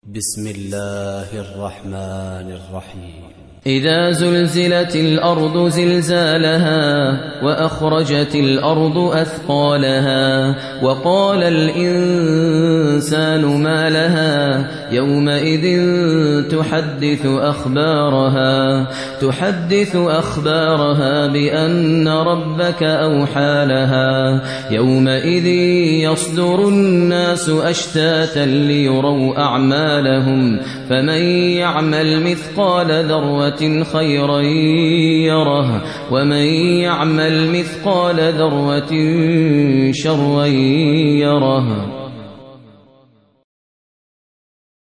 بسم الله الرحمن الرحيم. إذا زلزلت الأرض زلزالها وأخرجت الأرض أثقالها وقال الإنسان ما لها يومئذ تحدث أخبارها بأن ربك أوحى لها يومئذ يصدر الناس أشتاتا ليروا أعمالهم فمن يعمل مثقال ذرة خيرا يره ومن يعمل مثقال ذرة شرا يره.